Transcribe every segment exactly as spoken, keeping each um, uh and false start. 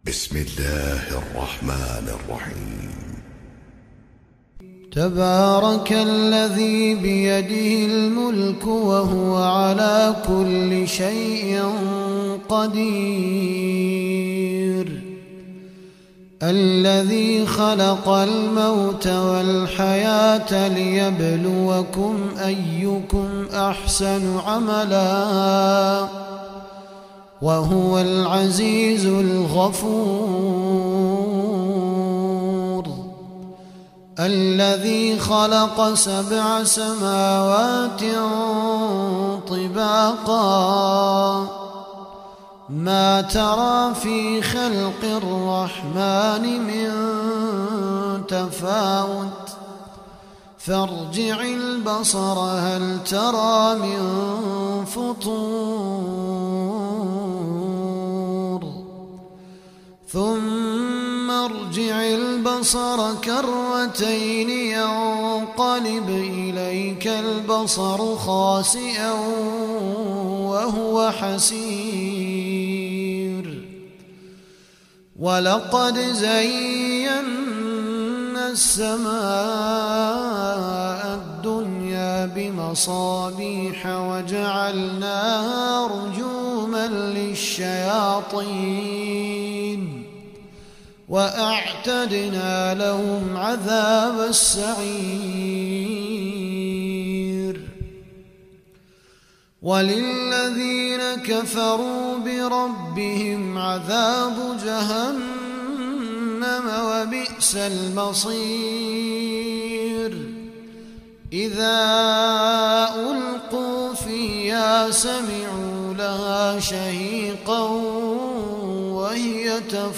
بسم الله الرحمن الرحيم. تبارك الذي بيده الملك وهو على كل شيء قدير، الذي خلق الموت والحياة ليبلوكم أيكم أحسن عملا وهو العزيز الغفور، الذي خلق سبع سماوات طباقا ما ترى في خلق الرحمن من تفاوت فارجع البصر هل ترى من فطور ثم ارجع البصر كرتين ينقلب إليك البصر خاسئا وهو حسير، ولقد زينا السماء الدنيا بمصابيح وجعلناها رجوما للشياطين وأعتدنا لهم عذاب السعير، وللذين كفروا بربهم عذاب جهنم وبئس المصير، إذا ألقوا فيها سمعوا لها شهيقا وهي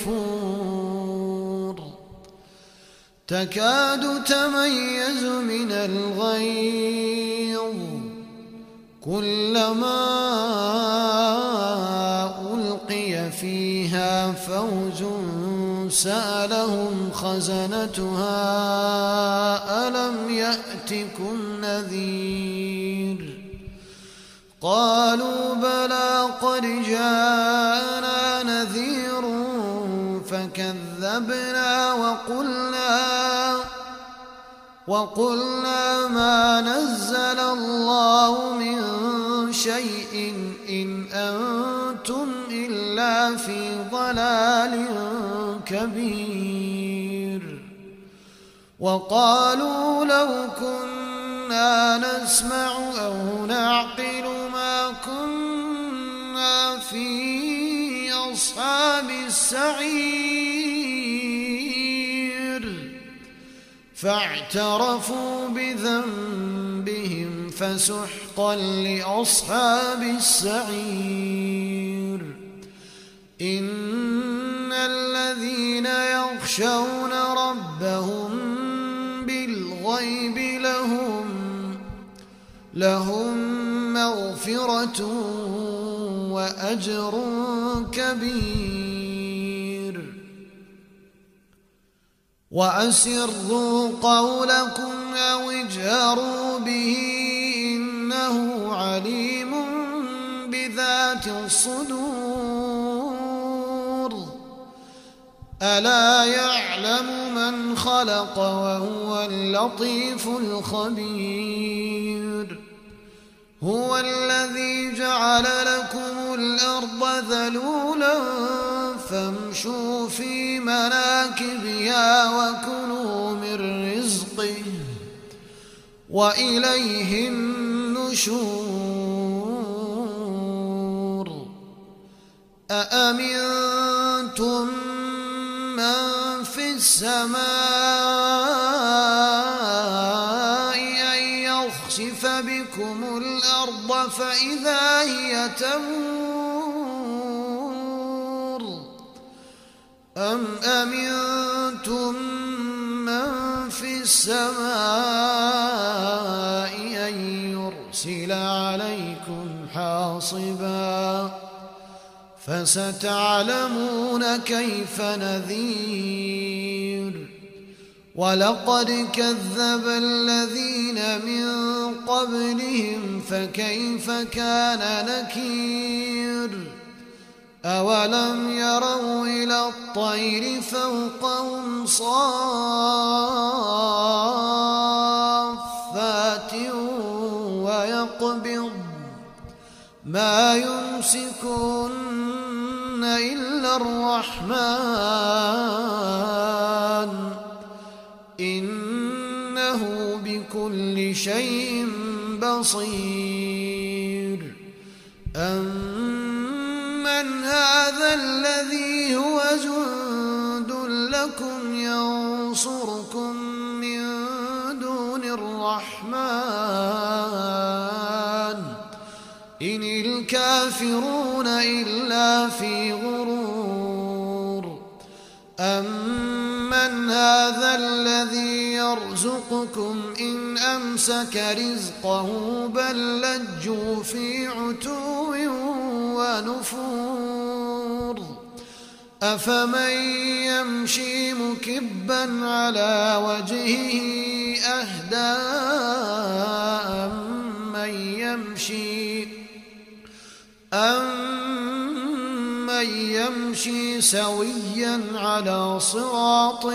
تفور تكاد تميز من الغيظ، كلما ألقي فيها فوج سألهم خزنتها ألم يأتكم نذير، قالوا بلى قد جاءنا نذير فكذبنا وقلنا وقلنا ما نزل الله من شيء إن أنتم إلا في ضلال كبير، وقالوا لو كنا نسمع أو نعقل ما كنا في أصحاب السعير، فاعترفوا بذنبهم فسحقا لأصحاب السعير، إن الذين يخشون ربهم بالغيب لهم لهم مغفرة وأجر كبير، وأسروا قولكم أو اجهروا به إنه عليم بذات الصدور، ألا يعلم من خلق وهو اللطيف الخبير، هو الذي جعل لكم الأرض ذلولا فامشوا في مناكبها وكلوا من رزقه وإليه النشور، أأمنتم من في السماء أن يخسف بكم الأرض فإذا هي تمور، أم أمنتم من في السماء أن يرسل عليكم حاصبا فستعلمون كيف نذير، ولقد كذب الذين من قبلهم فكيف كان نكير، أولم يروا إلى الطير فوقهم صافات ويقبض ما يمسكون إلا الرحمن إنه بكل شيء بصير أمن هذا الذي هو جند لكم ينصركم من دون الرحمن إن الكافرون إلا في غرور أمن هذا الذي يرزقكم إن أمسك رزقه بل لجوا في عتو ونفور أفمن يمشي مكبا على وجهه أهدى أمن يمشي أمن يمشي سويا على صراط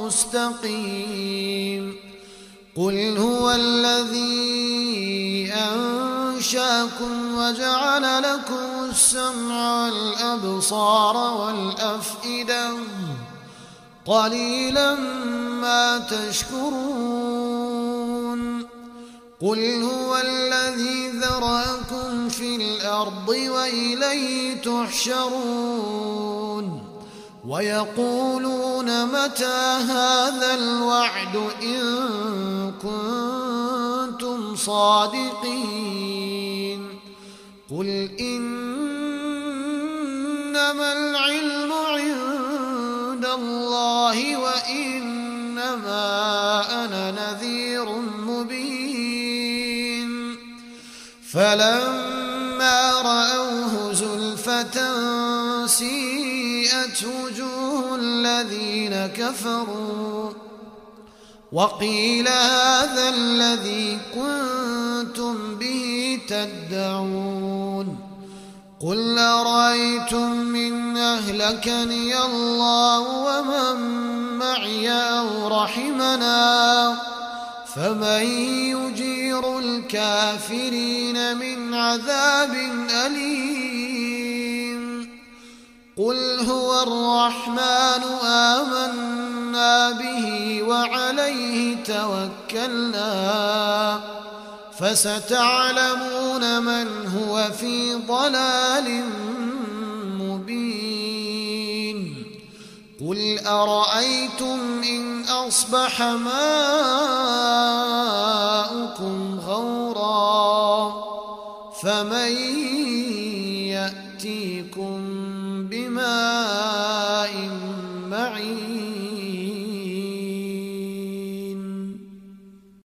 مستقيم قل هو الذي أنشاكم وجعل لكم السمع والأبصار والأفئدة قليلا ما تشكرون قل هو الذي ذرأكم في الأرض وإليه تحشرون ويقولون متى هذا الوعد إن كنتم صادقين قل إنما العلم عند الله وإنما أنا نذير مبين فلما رأوه زلفة سيئت وجوه الذين كفروا وقيل هذا الذي كنتم به تدعون قل أرأيتم إن أهلكني الله ومن معي أو رحمنا فمن يجير الكافرين من عذاب أليم قل هو الرحمن آمنا به وعليه توكلنا فستعلمون من هو في ضلال مبين قل أرأيتم إن أصبح ماؤكم غورا فمن يأتيكم بماء معين